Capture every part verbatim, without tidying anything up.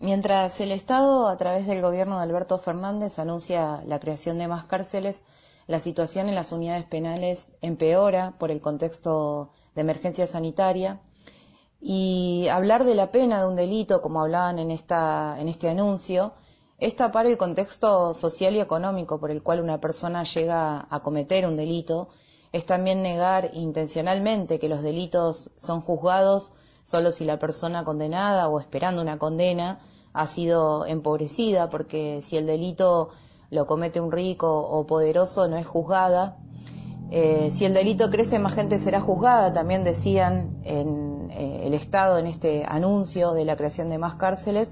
Mientras el Estado, a través del gobierno de Alberto Fernández, anuncia la creación de más cárceles, la situación en las unidades penales empeora por el contexto de emergencia sanitaria. Y hablar de la pena de un delito, como hablaban en, esta, en este anuncio, es tapar el contexto social y económico por el cual una persona llega a cometer un delito. Es también negar intencionalmente que los delitos son juzgados solo si la persona condenada o esperando una condena ha sido empobrecida, porque si el delito lo comete un rico o poderoso no es juzgada. Eh, si el delito crece, más gente será juzgada, también decían en eh, el Estado en este anuncio de la creación de más cárceles.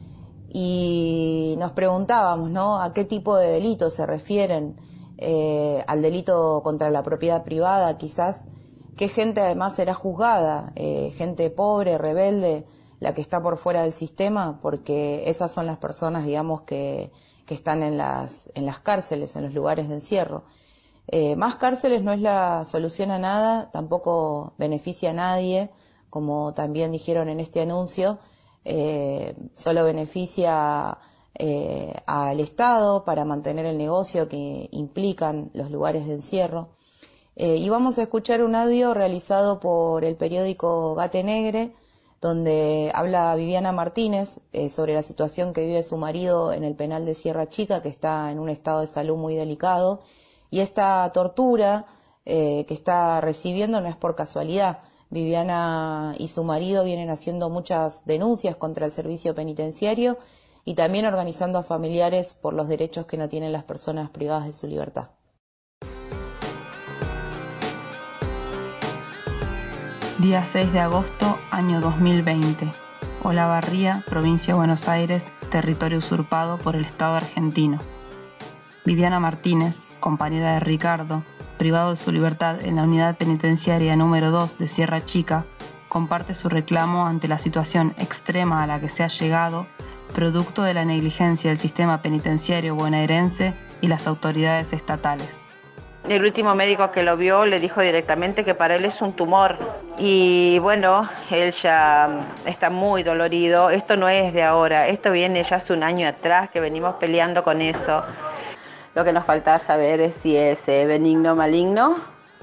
Y nos preguntábamos, ¿no?, a qué tipo de delitos se refieren, eh, al delito contra la propiedad privada, quizás. ¿Qué gente además será juzgada? Eh, gente pobre, rebelde, la que está por fuera del sistema, porque esas son las personas, digamos, que, que están en las, en las cárceles, en los lugares de encierro. Eh, más cárceles no es la solución a nada, tampoco beneficia a nadie, como también dijeron en este anuncio, eh, solo beneficia eh, al Estado para mantener el negocio que implican los lugares de encierro. Eh, y vamos a escuchar un audio realizado por el periódico Gate Negre, donde habla Viviana Martínez eh, sobre la situación que vive su marido en el penal de Sierra Chica, que está en un estado de salud muy delicado, y esta tortura eh, que está recibiendo no es por casualidad. Viviana y su marido vienen haciendo muchas denuncias contra el servicio penitenciario y también organizando a familiares por los derechos que no tienen las personas privadas de su libertad. Día seis de agosto, año dos mil veinte. Olavarría, provincia de Buenos Aires, territorio usurpado por el Estado argentino. Viviana Martínez, compañera de Ricardo, privado de su libertad en la unidad penitenciaria número dos de Sierra Chica, comparte su reclamo ante la situación extrema a la que se ha llegado, producto de la negligencia del sistema penitenciario bonaerense y las autoridades estatales. El último médico que lo vio le dijo directamente que para él es un tumor y bueno, él ya está muy dolorido. Esto no es de ahora, esto viene ya hace un año atrás que venimos peleando con eso. Lo que nos falta saber es si es eh, benigno o maligno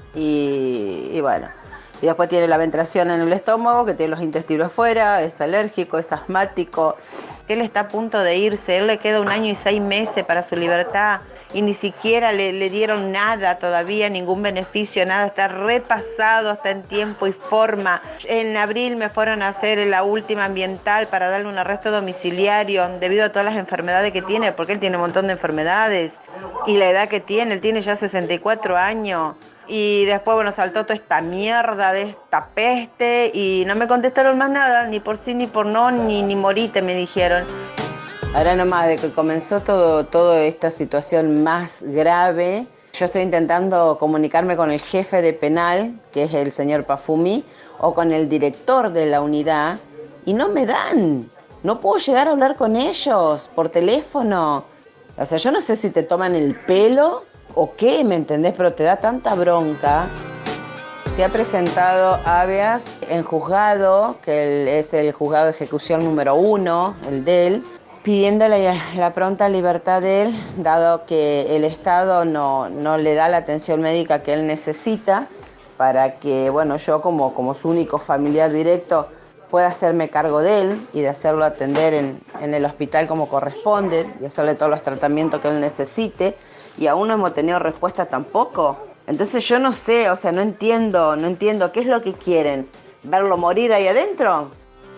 y, y bueno, y después tiene la ventración en el estómago, que tiene los intestinos afuera, es alérgico, es asmático. Él está a punto de irse, él le queda un año y seis meses para su libertad. Y ni siquiera le, le dieron nada todavía, ningún beneficio, nada, está repasado, está en tiempo y forma. En abril me fueron a hacer la última ambiental para darle un arresto domiciliario debido a todas las enfermedades que tiene, porque él tiene un montón de enfermedades y la edad que tiene, él tiene ya sesenta y cuatro años. Y después, bueno, saltó toda esta mierda de esta peste y no me contestaron más nada, ni por sí, ni por no, ni, ni morite me dijeron. Ahora nomás de que comenzó todo, toda esta situación más grave, yo estoy intentando comunicarme con el jefe de penal, que es el señor Pafumi, o con el director de la unidad, y no me dan. No puedo llegar a hablar con ellos por teléfono. O sea, yo no sé si te toman el pelo o qué, ¿me entendés? Pero te da tanta bronca. Se ha presentado habeas en juzgado, que es el juzgado de ejecución número uno, el de él, pidiéndole la pronta libertad de él, dado que el Estado no, no le da la atención médica que él necesita, para que, bueno, yo como, como su único familiar directo pueda hacerme cargo de él y de hacerlo atender en, en el hospital como corresponde, y hacerle todos los tratamientos que él necesite, y aún no hemos tenido respuesta tampoco. Entonces yo no sé, o sea, no entiendo, no entiendo, ¿qué es lo que quieren? ¿Verlo morir ahí adentro?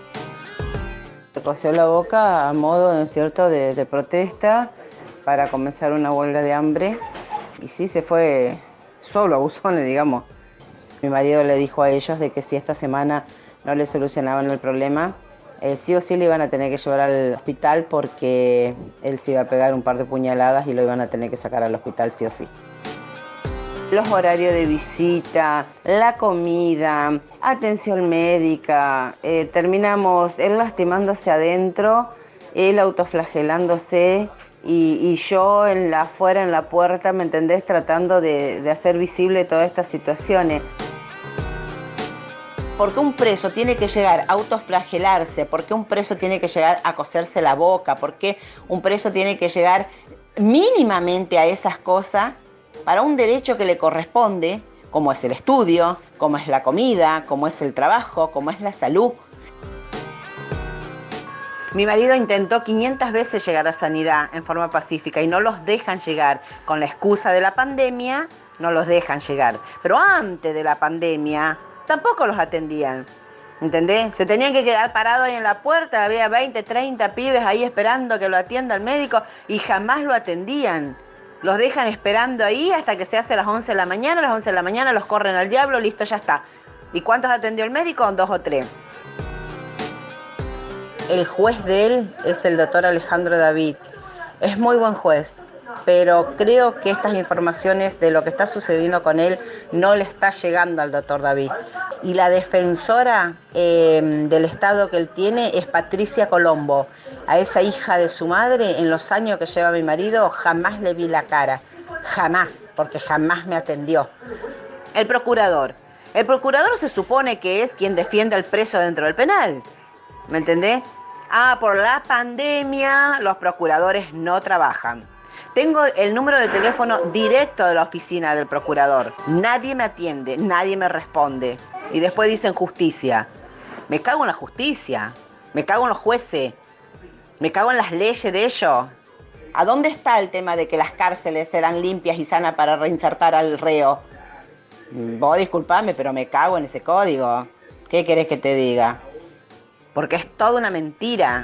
Se cosió la boca a modo, ¿no es cierto?, de, de protesta para comenzar una huelga de hambre. Y sí, se fue solo a buzones, digamos. Mi marido le dijo a ellos de que si esta semana no le solucionaban el problema, eh, sí o sí le iban a tener que llevar al hospital porque él se iba a pegar un par de puñaladas y lo iban a tener que sacar al hospital sí o sí. Los horarios de visita, la comida, atención médica, eh, terminamos él lastimándose adentro, él autoflagelándose y, y yo en la, afuera en la puerta, ¿me entendés?, tratando de, de hacer visible todas estas situaciones. ¿Por qué un preso tiene que llegar a autoflagelarse? ¿Por qué un preso tiene que llegar a coserse la boca? ¿Por qué un preso tiene que llegar mínimamente a esas cosas para un derecho que le corresponde, como es el estudio, como es la comida, como es el trabajo, como es la salud? Mi marido intentó quinientas veces llegar a Sanidad en forma pacífica y no los dejan llegar. Con la excusa de la pandemia, no los dejan llegar. Pero antes de la pandemia, tampoco los atendían. ¿Entendés? Se tenían que quedar parados ahí en la puerta, había veinte, treinta pibes ahí esperando que lo atienda el médico y jamás lo atendían. Los dejan esperando ahí hasta que se hace a las once de la mañana, a las once de la mañana los corren al diablo, listo, ya está. ¿Y cuántos atendió el médico? Dos o tres. El juez de él es el doctor Alejandro David. Es muy buen juez, pero creo que estas informaciones de lo que está sucediendo con él no le está llegando al doctor David. Y la defensora eh, del Estado que él tiene es Patricia Colombo. A esa hija de su madre, en los años que lleva mi marido, jamás le vi la cara. Jamás, porque jamás me atendió. El procurador. El procurador se supone que es quien defiende al preso dentro del penal. ¿Me entendés? Ah, por la pandemia los procuradores no trabajan. Tengo el número de teléfono directo de la oficina del procurador. Nadie me atiende, nadie me responde. Y después dicen justicia. Me cago en la justicia, me cago en los jueces, me cago en las leyes de ellos. ¿A dónde está el tema de que las cárceles serán limpias y sanas para reinsertar al reo? Vos disculpame, pero me cago en ese código. ¿Qué querés que te diga? Porque es toda una mentira.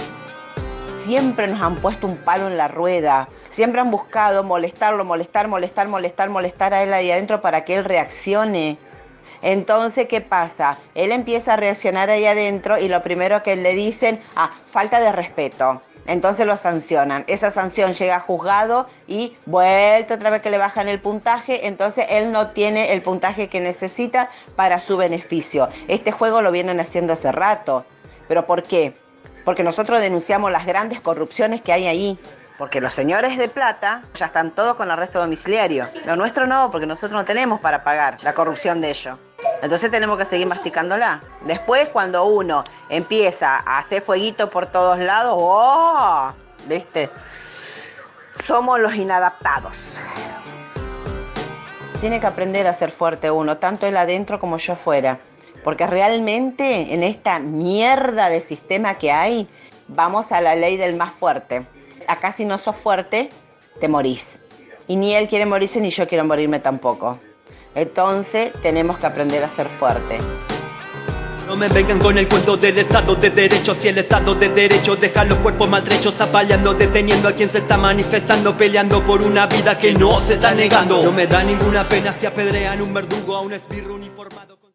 Siempre nos han puesto un palo en la rueda. Siempre han buscado molestarlo, molestar, molestar, molestar, molestar a él ahí adentro para que él reaccione. Entonces, ¿qué pasa? Él empieza a reaccionar ahí adentro y lo primero que le dicen, ah, falta de respeto. Entonces lo sancionan. Esa sanción llega a juzgado y vuelta otra vez que le bajan el puntaje. Entonces él no tiene el puntaje que necesita para su beneficio. Este juego lo vienen haciendo hace rato. ¿Pero por qué? Porque nosotros denunciamos las grandes corrupciones que hay ahí. Porque los señores de plata ya están todos con arresto domiciliario. Lo nuestro no, porque nosotros no tenemos para pagar la corrupción de ellos. Entonces tenemos que seguir masticándola. Después, cuando uno empieza a hacer fueguito por todos lados, ¡oh! ¿Viste? Somos los inadaptados. Tiene que aprender a ser fuerte uno, tanto él adentro como yo fuera. Porque realmente en esta mierda de sistema que hay, vamos a la ley del más fuerte. Acá si no sos fuerte, te morís. Y ni él quiere morirse, ni yo quiero morirme tampoco. Entonces, tenemos que aprender a ser fuerte. No me vengan con el cuento del Estado de Derecho. Si el Estado de Derecho deja los cuerpos maltrechos, apaleando, deteniendo a quien se está manifestando, peleando por una vida que no se está negando. No me da ninguna pena si apedrean un verdugo a un esbirro uniformado.